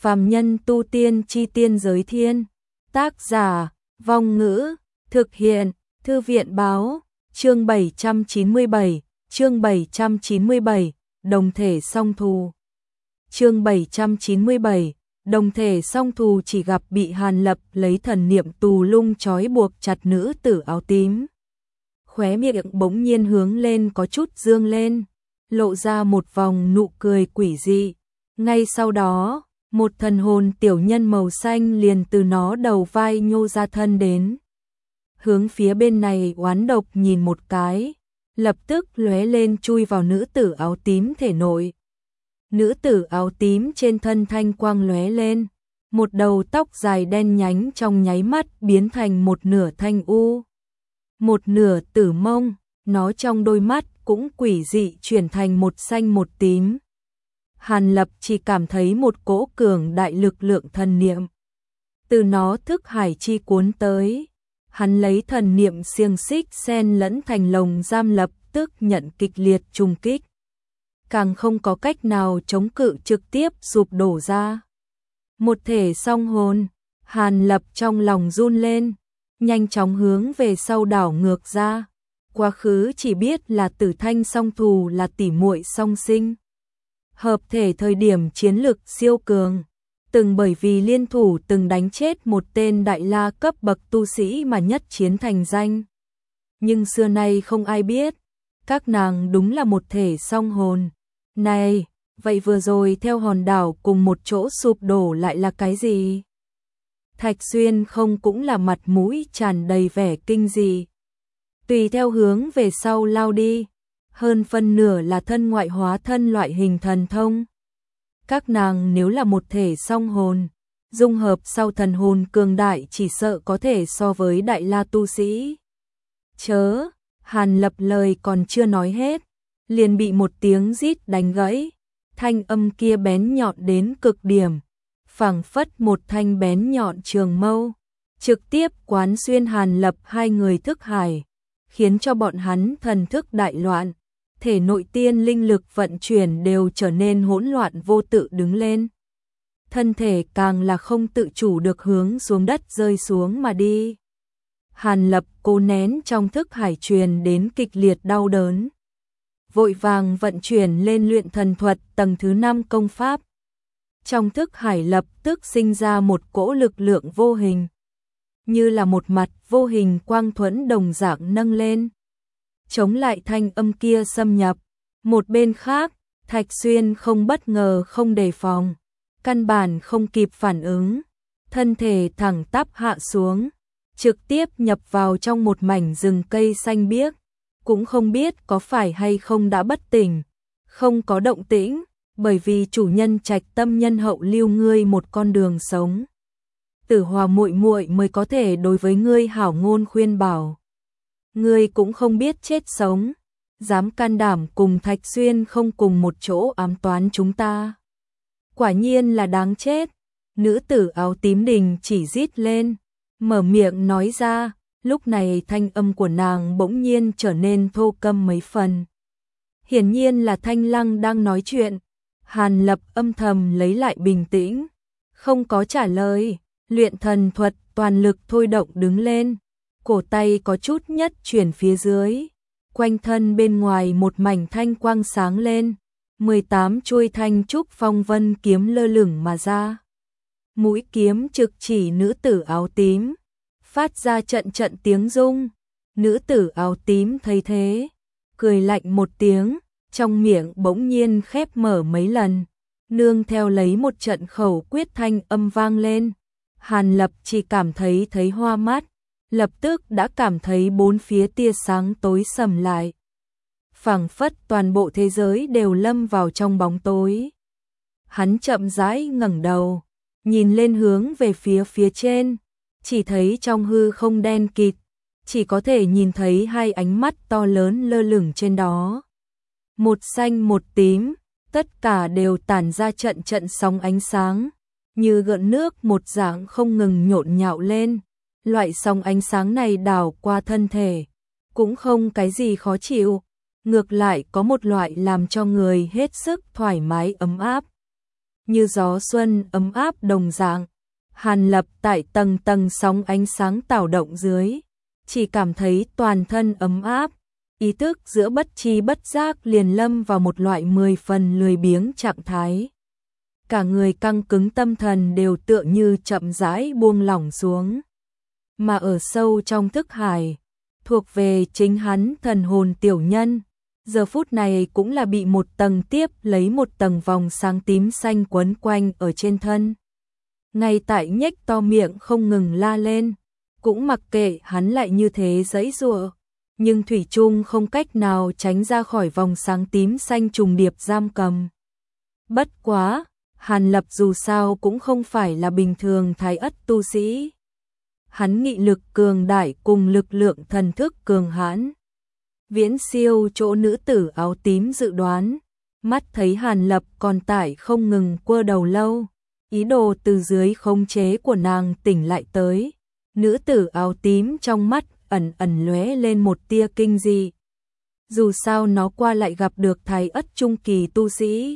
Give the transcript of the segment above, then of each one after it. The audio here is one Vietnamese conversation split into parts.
Phàm nhân tu tiên chi tiên giới thiên. Tác giả, Vong Ngữ, thực hiện, Thư viện báo, chương 797, đồng thể song thù. Chương 797, đồng thể song thù chỉ gặp bị Hàn Lập lấy thần niệm tù lung trói buộc chặt nữ tử áo tím. Khóe miệng bỗng nhiên hướng lên có chút dương lên, lộ ra một vòng nụ cười quỷ dị. Ngay sau đó, một thần hồn tiểu nhân màu xanh liền từ nó đầu vai nhô ra thân đến. Hướng phía bên này oán độc nhìn một cái, lập tức lóe lên chui vào nữ tử áo tím thể nội. Nữ tử áo tím trên thân thanh quang lóe lên, một đầu tóc dài đen nhánh trong nháy mắt biến thành một nửa thanh u, một nửa tử mông, nó trong đôi mắt cũng quỷ dị chuyển thành một xanh một tím. Hàn Lập chỉ cảm thấy một cỗ cường đại lực lượng thần niệm từ nó thức hải chi cuốn tới. Hắn lấy thần niệm xiềng xích xen lẫn thành lồng giam, lập tức nhận kịch liệt trùng kích, càng không có cách nào chống cự, trực tiếp sụp đổ ra. Một thể song hồn, Hàn Lập trong lòng run lên, nhanh chóng hướng về sau đảo ngược ra. Quá khứ chỉ biết là Tử Thanh song thù là tỉ muội song sinh, hợp thể thời điểm chiến lực siêu cường, từng bởi vì liên thủ từng đánh chết một tên đại la cấp bậc tu sĩ mà nhất chiến thành danh. Nhưng xưa nay không ai biết, các nàng đúng là một thể song hồn. Này, vậy vừa rồi theo hòn đảo cùng một chỗ sụp đổ lại là cái gì? Thạch Xuyên không cũng là mặt mũi tràn đầy vẻ kinh dị, tùy theo hướng về sau lao đi, hơn phân nửa là thân ngoại hóa thân loại hình thần thông. Các nàng nếu là một thể song hồn, dung hợp sau thần hồn cường đại chỉ sợ có thể so với đại la tu sĩ. Chớ, Hàn Lập lời còn chưa nói hết, liền bị một tiếng rít đánh gãy. Thanh âm kia bén nhọn đến cực điểm, phảng phất một thanh bén nhọn trường mâu, trực tiếp quán xuyên Hàn Lập hai người thức hải, khiến cho bọn hắn thần thức đại loạn, thể nội tiên linh lực vận chuyển đều trở nên hỗn loạn vô tự đứng lên. Thân thể càng là không tự chủ được hướng xuống đất rơi xuống mà đi. Hàn Lập cố nén trong thức hải truyền đến kịch liệt đau đớn, vội vàng vận chuyển lên luyện thần thuật tầng thứ 5 công pháp. Trong thức hải lập tức sinh ra một cỗ lực lượng vô hình, như là một mặt vô hình quang thuẫn đồng dạng nâng lên, chống lại thanh âm kia xâm nhập. Một bên khác, Thạch Xuyên không bất ngờ không đề phòng, căn bản không kịp phản ứng, thân thể thẳng tắp hạ xuống, trực tiếp nhập vào trong một mảnh rừng cây xanh biếc, cũng không biết có phải hay không đã bất tỉnh, không có động tĩnh, bởi vì chủ nhân Trạch Tâm nhân hậu lưu ngươi một con đường sống. Tử Hòa muội muội mới có thể đối với ngươi hảo ngôn khuyên bảo. Ngươi cũng không biết chết sống, dám can đảm cùng Thạch Xuyên không cùng một chỗ ám toán chúng ta. Quả nhiên là đáng chết. Nữ tử áo tím đình chỉ rít lên, mở miệng nói ra, lúc này thanh âm của nàng bỗng nhiên trở nên thô câm mấy phần. Hiển nhiên là Thanh Lăng đang nói chuyện. Hàn Lập âm thầm lấy lại bình tĩnh, không có trả lời, luyện thần thuật toàn lực thôi động đứng lên, cổ tay có chút nhất chuyển phía dưới, quanh thân bên ngoài một mảnh thanh quang sáng lên, 18 chuôi thanh trúc phong vân kiếm lơ lửng mà ra. Mũi kiếm trực chỉ nữ tử áo tím, phát ra trận trận tiếng rung. Nữ tử áo tím thấy thế, cười lạnh một tiếng, trong miệng bỗng nhiên khép mở mấy lần, nương theo lấy một trận khẩu quyết thanh âm vang lên. Hàn Lập chỉ cảm thấy hoa mắt, lập tức đã cảm thấy bốn phía tia sáng tối sầm lại, phảng phất toàn bộ thế giới đều lâm vào trong bóng tối. Hắn chậm rãi ngẩng đầu, nhìn lên hướng về phía trên, chỉ thấy trong hư không đen kịt, chỉ có thể nhìn thấy hai ánh mắt to lớn lơ lửng trên đó. Một xanh một tím, tất cả đều tản ra trận trận sóng ánh sáng, như gợn nước một dạng không ngừng nhộn nhạo lên. Loại sóng ánh sáng này đảo qua thân thể, cũng không cái gì khó chịu, ngược lại có một loại làm cho người hết sức thoải mái ấm áp. như gió xuân ấm áp đồng dạng. Hàn Lập tại tầng tầng sóng ánh sáng tạo động dưới, chỉ cảm thấy toàn thân ấm áp, ý thức giữa bất tri bất giác liền lâm vào một loại 10 phần lười biếng trạng thái. Cả người căng cứng, tâm thần đều tựa như chậm rãi buông lỏng xuống. Mà ở sâu trong thức hải, thuộc về chính hắn thần hồn tiểu nhân, giờ phút này cũng là bị một tầng tiếp lấy một tầng vòng sáng tím xanh quấn quanh ở trên thân. Ngay tại nhếch to miệng không ngừng la lên, cũng mặc kệ hắn lại như thế giãy giụa, nhưng thủy chung không cách nào tránh ra khỏi vòng sáng tím xanh trùng điệp giam cầm. Bất quá, Hàn Lập dù sao cũng không phải là bình thường thái ất tu sĩ. Hắn nghị lực cường đại cùng lực lượng thần thức cường hãn, viễn siêu chỗ nữ tử áo tím dự đoán. Mắt thấy Hàn Lập còn tại không ngừng quơ đầu lâu, ý đồ từ dưới khống chế của nàng tỉnh lại tới. Nữ tử áo tím trong mắt ẩn ẩn lóe lên một tia kinh dị. Dù sao nó qua lại gặp được thái ất trung kỳ tu sĩ,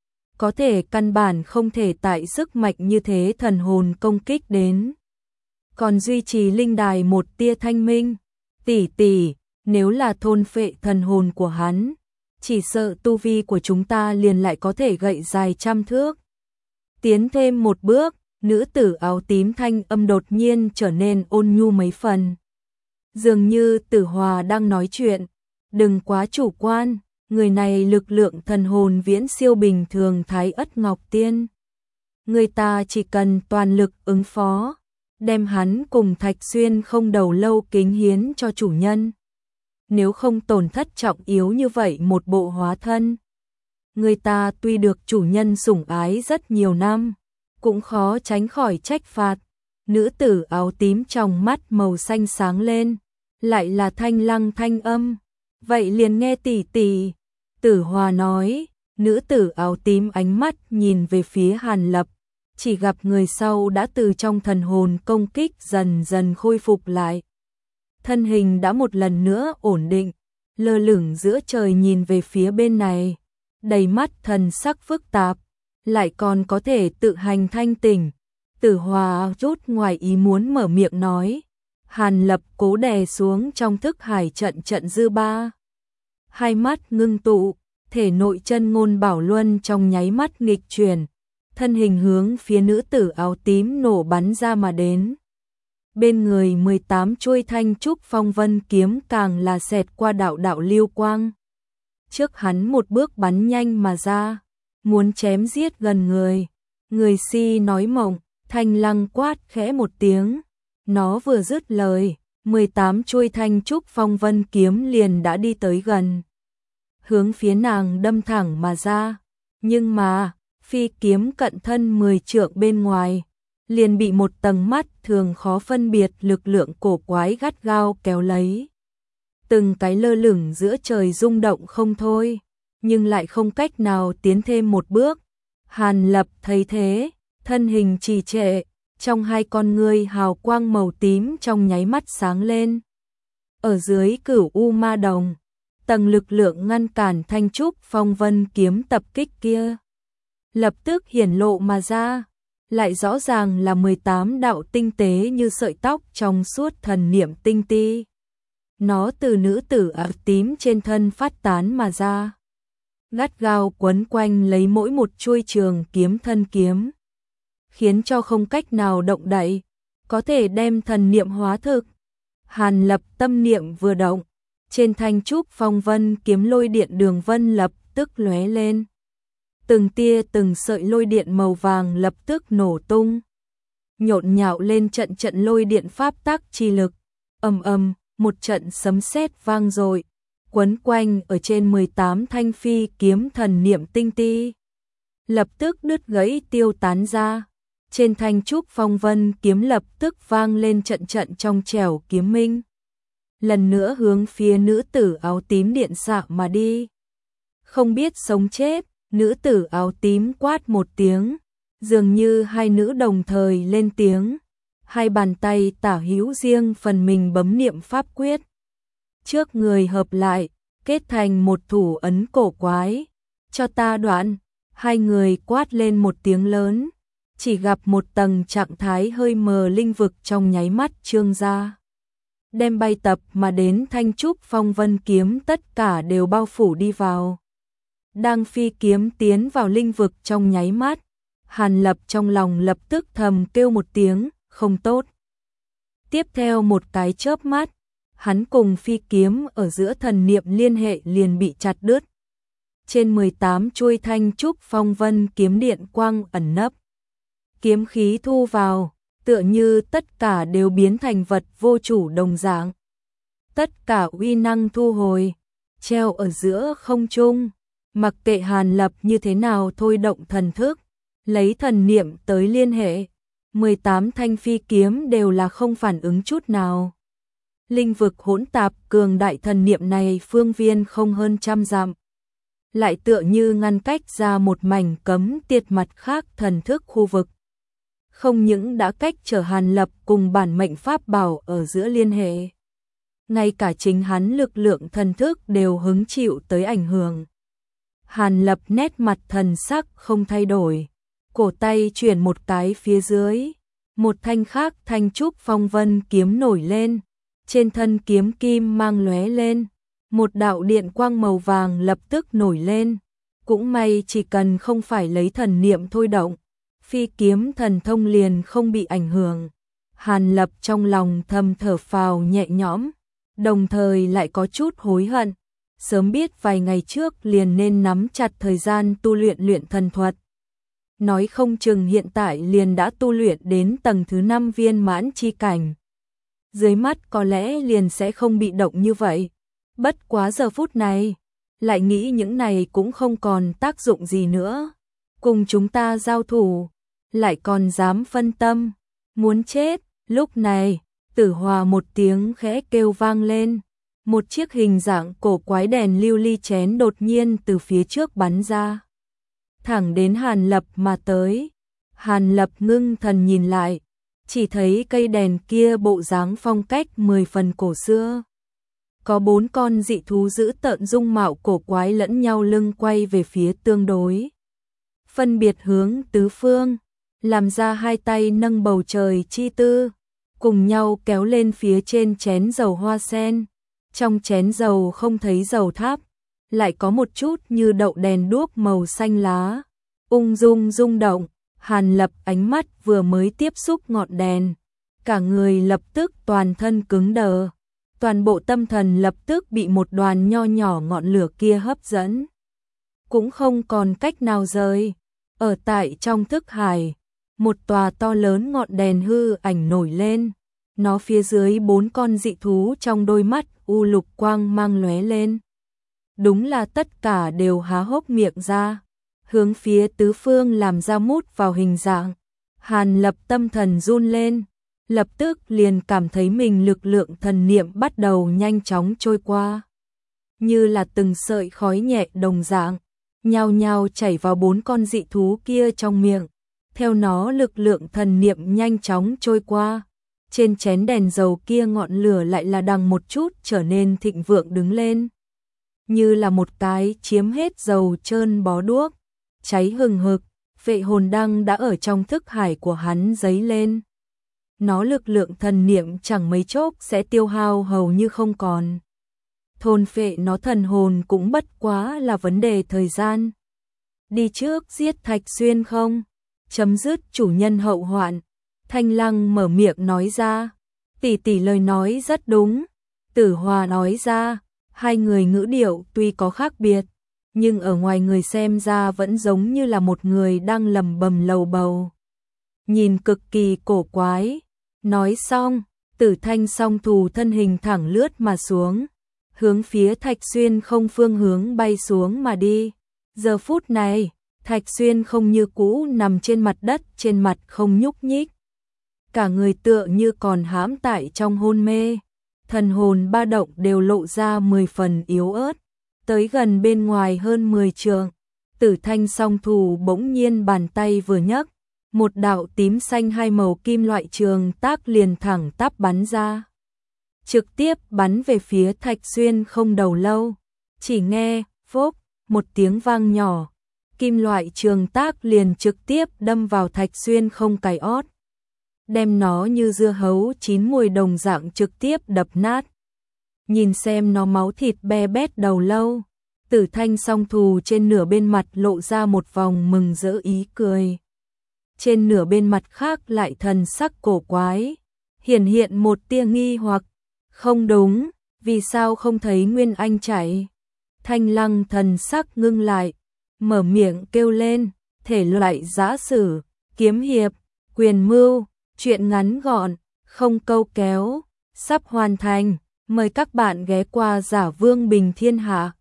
có thể căn bản không thể tại sức mạnh như thế thần hồn công kích đến. Còn duy trì linh đài một tia thanh minh. Tỷ tỷ, nếu là thôn phệ thần hồn của hắn, chỉ sợ tu vi của chúng ta liền lại có thể gậy dài trăm thước. Tiến thêm một bước, nữ tử áo tím thanh âm đột nhiên trở nên ôn nhu mấy phần. Dường như Tử Hòa đang nói chuyện, đừng quá chủ quan, người này lực lượng thần hồn viễn siêu bình thường thái ất ngọc tiên. Người ta chỉ cần toàn lực ứng phó, đem hắn cùng Thạch Xuyên không đầu lâu kính hiến cho chủ nhân. Nếu không tổn thất trọng yếu như vậy một bộ hóa thân, người ta tuy được chủ nhân sủng ái rất nhiều năm, cũng khó tránh khỏi trách phạt. Nữ tử áo tím trong mắt màu xanh sáng lên, lại là thanh lăng thanh âm. Vậy liền nghe tỷ tỷ. Tử Hòa nói. Nữ tử áo tím ánh mắt nhìn về phía Hàn Lập, chỉ gặp người sau đã từ trong thần hồn công kích dần dần khôi phục lại. Thân hình đã một lần nữa ổn định, lơ lửng giữa trời nhìn về phía bên này, đầy mắt thần sắc phức tạp, lại còn có thể tự hành thanh tỉnh. Tử Hòa rút ngoài ý muốn mở miệng nói. Hàn Lập cố đè xuống trong thức hải trận trận dư ba. Hai mắt ngưng tụ, thể nội chân ngôn bảo luân trong nháy mắt nghịch chuyển, thân hình hướng phía nữ tử áo tím nổ bắn ra mà đến. Bên người 18 chuôi thanh trúc phong vân kiếm càng là xẹt qua đạo đạo lưu quang. Trước hắn một bước bắn nhanh mà ra, muốn chém giết gần người. Người si nói mộng, Thanh Lăng quát khẽ một tiếng. Nó vừa dứt lời, 18 chuôi thanh trúc phong vân kiếm liền đã đi tới gần, hướng phía nàng đâm thẳng mà ra. Nhưng mà, phi kiếm cận thân 10 trượng bên ngoài, liền bị một tầng mắt thường khó phân biệt lực lượng cổ quái gắt gao kéo lấy. Từng cái lơ lửng giữa trời rung động không thôi, nhưng lại không cách nào tiến thêm một bước. Hàn Lập thấy thế, thân hình trì trệ, trong hai con ngươi hào quang màu tím trong nháy mắt sáng lên. Ở dưới Cửu U Ma Đồng, tầng lực lượng ngăn cản thanh trúc phong vân kiếm tập kích kia lập tức hiển lộ mà ra, lại rõ ràng là 18 đạo tinh tế như sợi tóc trong suốt thần niệm tinh ti. Nó từ nữ tử áo tím trên thân phát tán mà ra, gắt gao quấn quanh lấy mỗi một chuôi trường kiếm thân kiếm, khiến cho không cách nào động đậy, có thể đem thần niệm hóa thực. Hàn Lập tâm niệm vừa động, trên thanh trúc phong vân kiếm lôi điện đường vân lập tức lóe lên. Từng tia từng sợi lôi điện màu vàng lập tức nổ tung, nhộn nhạo lên trận trận lôi điện pháp tắc chi lực. Ầm ầm, một trận sấm sét vang dội, quấn quanh ở trên 18 thanh phi kiếm thần niệm tinh ti, lập tức đứt gãy tiêu tán ra. Trên thanh trúc phong vân kiếm lập tức vang lên trận trận trong trẻo kiếm minh, lần nữa hướng phía nữ tử áo tím điện xạ mà đi. Không biết sống chết, nữ tử áo tím quát một tiếng, dường như hai nữ đồng thời lên tiếng, hai bàn tay tả hữu riêng phần mình bấm niệm pháp quyết, trước người hợp lại, kết thành một thủ ấn cổ quái. Cho ta đoạn. Hai người quát lên một tiếng lớn, chỉ gặp một tầng trạng thái hơi mờ linh vực trong nháy mắt trương ra. Đem bay tập mà đến thanh trúc phong vân kiếm tất cả đều bao phủ đi vào. Đang phi kiếm tiến vào linh vực trong nháy mắt, Hàn Lập trong lòng lập tức thầm kêu một tiếng, không tốt. Tiếp theo một cái chớp mắt, hắn cùng phi kiếm ở giữa thần niệm liên hệ liền bị chặt đứt. Trên 18 chuôi thanh trúc phong vân kiếm điện quang ẩn nấp. Kiếm khí thu vào, tựa như tất cả đều biến thành vật vô chủ đồng dạng. Tất cả uy năng thu hồi, treo ở giữa không trung, mặc kệ Hàn Lập như thế nào thôi động thần thức, lấy thần niệm tới liên hệ, 18 thanh phi kiếm đều là không phản ứng chút nào. Linh vực hỗn tạp cường đại thần niệm này phương viên không hơn trăm dặm, lại tựa như ngăn cách ra một mảnh cấm tiệt mặt khác thần thức khu vực. Không những đã cách trở Hàn Lập cùng bản mệnh pháp bảo ở giữa liên hệ, ngay cả chính hắn lực lượng thần thức đều hứng chịu tới ảnh hưởng. Hàn Lập nét mặt thần sắc không thay đổi, cổ tay chuyển một cái phía dưới, một thanh khác thanh trúc phong vân kiếm nổi lên, trên thân kiếm kim mang lóe lên, một đạo điện quang màu vàng lập tức nổi lên. Cũng may chỉ cần không phải lấy thần niệm thôi động, phi kiếm thần thông liền không bị ảnh hưởng. Hàn Lập trong lòng thầm thở phào nhẹ nhõm, đồng thời lại có chút hối hận, sớm biết vài ngày trước liền nên nắm chặt thời gian tu luyện thần thuật. Nói không chừng hiện tại liền đã tu luyện đến tầng thứ 5 viên mãn chi cảnh. Dưới mắt có lẽ liền sẽ không bị động như vậy. Bất quá giờ phút này, lại nghĩ những này cũng không còn tác dụng gì nữa. Cùng chúng ta giao thủ, lại còn dám phân tâm, muốn chết. Lúc này, Tử Hòa một tiếng khẽ kêu vang lên. Một chiếc hình dạng cổ quái đèn lưu ly chén đột nhiên từ phía trước bắn ra, thẳng đến Hàn Lập mà tới. Hàn Lập ngưng thần nhìn lại, chỉ thấy cây đèn kia bộ dáng phong cách 10 phần cổ xưa. Có 4 con dị thú dữ tợn dung mạo cổ quái lẫn nhau lưng quay về phía tương đối, phân biệt hướng tứ phương, làm ra hai tay nâng bầu trời chi tư, cùng nhau kéo lên phía trên chén dầu hoa sen. Trong chén dầu không thấy dầu tháp, lại có một chút như đậu đèn đuốc màu xanh lá, ung dung rung động. Hàn Lập ánh mắt vừa mới tiếp xúc ngọn đèn, cả người lập tức toàn thân cứng đờ, toàn bộ tâm thần lập tức bị một đoàn nho nhỏ ngọn lửa kia hấp dẫn, cũng không còn cách nào rời. Ở tại trong thức hải, một tòa to lớn ngọn đèn hư ảnh nổi lên, nó phía dưới 4 con dị thú trong đôi mắt u lục quang mang lóe lên. Đúng là tất cả đều há hốc miệng ra, hướng phía tứ phương làm ra mút vào hình dạng. Hàn Lập tâm thần run lên, lập tức liền cảm thấy mình lực lượng thần niệm bắt đầu nhanh chóng trôi qua, như là từng sợi khói nhẹ đồng dạng, nhao nhao chảy vào 4 con dị thú kia trong miệng. Theo nó lực lượng thần niệm nhanh chóng trôi qua, trên chén đèn dầu kia ngọn lửa lại là đằng một chút trở nên thịnh vượng đứng lên, như là một cái chiếm hết dầu trơn bó đuốc, cháy hừng hực. Vệ hồn đăng đã ở trong thức hải của hắn dấy lên. Nó lực lượng thần niệm chẳng mấy chốc sẽ tiêu hao hầu như không còn. Thôn phệ nó thần hồn cũng bất quá là vấn đề thời gian. Đi trước giết Thạch Xuyên không? Chấm dứt chủ nhân hậu hoạn. Thanh Lăng mở miệng nói ra. Tỷ tỷ lời nói rất đúng. Tử Hòa nói ra. Hai người ngữ điệu tuy có khác biệt, nhưng ở ngoài người xem ra vẫn giống như là một người đang lầm bầm lầu bầu, nhìn cực kỳ cổ quái. Nói xong, Tử Thanh song thù thân hình thẳng lướt mà xuống, hướng phía Thạch Xuyên không phương hướng bay xuống mà đi. Giờ phút này, Thạch Xuyên không như cũ nằm trên mặt đất, trên mặt không nhúc nhích, cả người tựa như còn hãm tại trong hôn mê, thần hồn ba động đều lộ ra 10 phần yếu ớt. Tới gần bên ngoài hơn 10 trượng, Tử Thanh song thù bỗng nhiên bàn tay vừa nhấc, một đạo tím xanh hai màu kim loại trường tác liền thẳng tắp bắn ra, trực tiếp bắn về phía Thạch Xuyên không đầu lâu. Chỉ nghe phốp một tiếng vang nhỏ, kim loại trường tác liền trực tiếp đâm vào Thạch Xuyên không cài ót, đem nó như dưa hấu chín mùi đồng dạng trực tiếp đập nát. Nhìn xem nó máu thịt be bét đầu lâu, Tử Thanh song thù trên nửa bên mặt lộ ra một vòng mừng rỡ ý cười. Trên nửa bên mặt khác lại thần sắc cổ quái, hiện một tia nghi hoặc, không đúng, vì sao không thấy Nguyên Anh chạy? Thanh Lăng thần sắc ngưng lại, mở miệng kêu lên, thể loại giã sử, kiếm hiệp, quyền mưu, chuyện ngắn gọn, không câu kéo, sắp hoàn thành, mời các bạn ghé qua Giả Vương Bình Thiên Hạ.